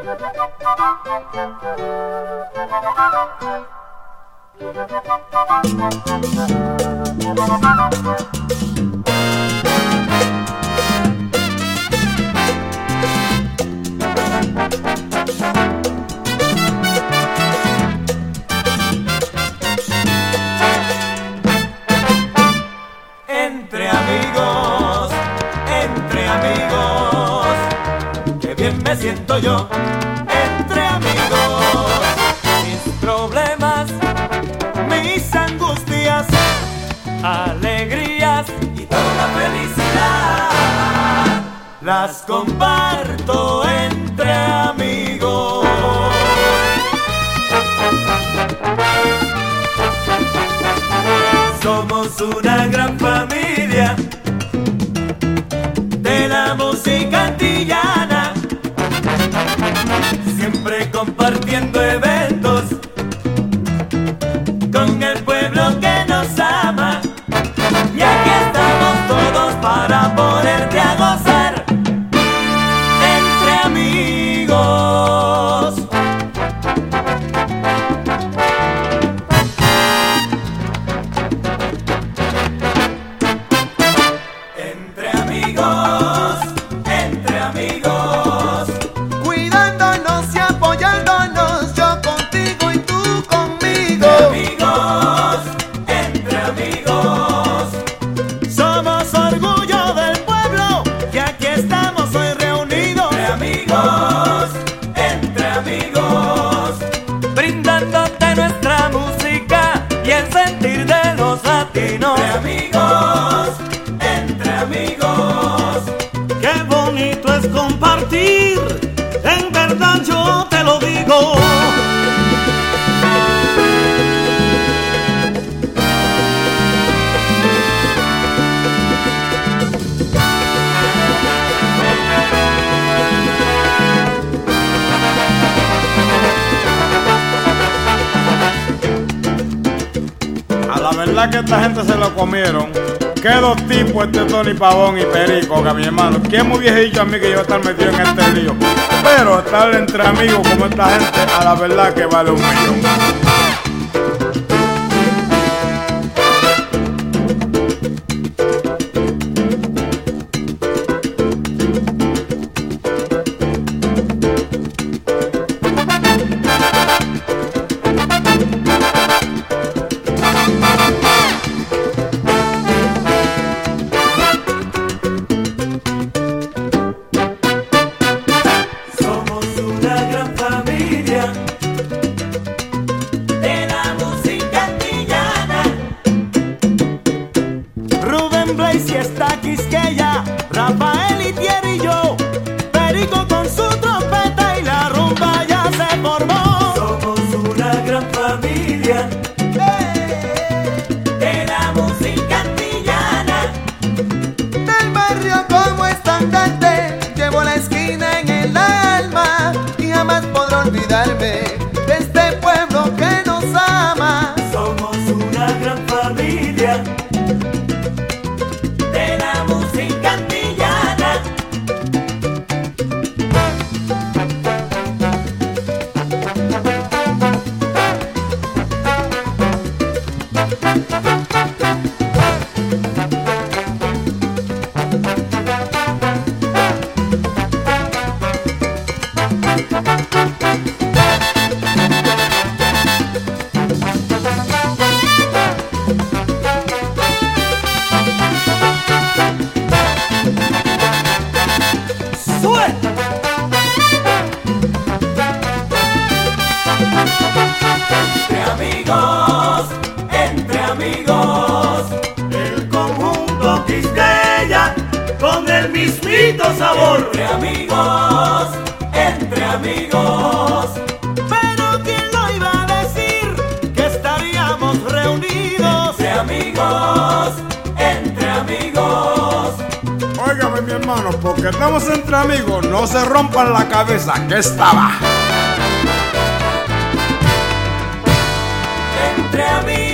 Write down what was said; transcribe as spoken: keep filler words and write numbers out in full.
Entre amigos, entre amigos, qué bien me siento yo. Entre amigos, mis problemas, mis angustias, alegrías y toda la felicidad las comparto entre amigos. Somos una gran familia de la música antillana, siempre compartiendo eventos con el pueblo que nos ama. Y aquí estamos todos para ponerte a gozar entre amigos. Entre amigos, entre amigos, cuidándonos y apoyándonos, yo contigo y tú conmigo. Entre amigos, somos orgullo del pueblo y aquí estamos hoy reunidos. Entre amigos, entre amigos, brindándote nuestra música y el sentir de los latinos. Entre amigos, entre amigos, Qué bonito es compartir, en verdad yo te lo digo. A la verdad que esta gente se lo comieron. Qué dos tipos, este Tony Pavón y Perico, que mi hermano. ¿Quién me hubiese dicho a mí que yo iba a estar metido en este lío? Pero estar entre amigos como esta gente, a la verdad que vale un millón. somos una gran familia de la música antillana. Rubén Blaze y está Quisqueya, Rafael y Thierry y yo, Perico con su trompeta y la rumba ya se formó. Somos una gran familia de la música antillana. Del barrio como estandarte, llevo la esquina en el alma y jamás podré olvidarme de este pueblo que nos ama. Somos una gran familia de la música antillana. Entre amigos, entre amigos, El conjunto Quisqueya con el mismito sabor. entre amigos, entre amigos. Pero quién lo iba a decir que estaríamos reunidos. Entre amigos, entre amigos. Óigame, mi hermano, porque estamos entre amigos, no se rompan la cabeza, que estaba. Entre amigos.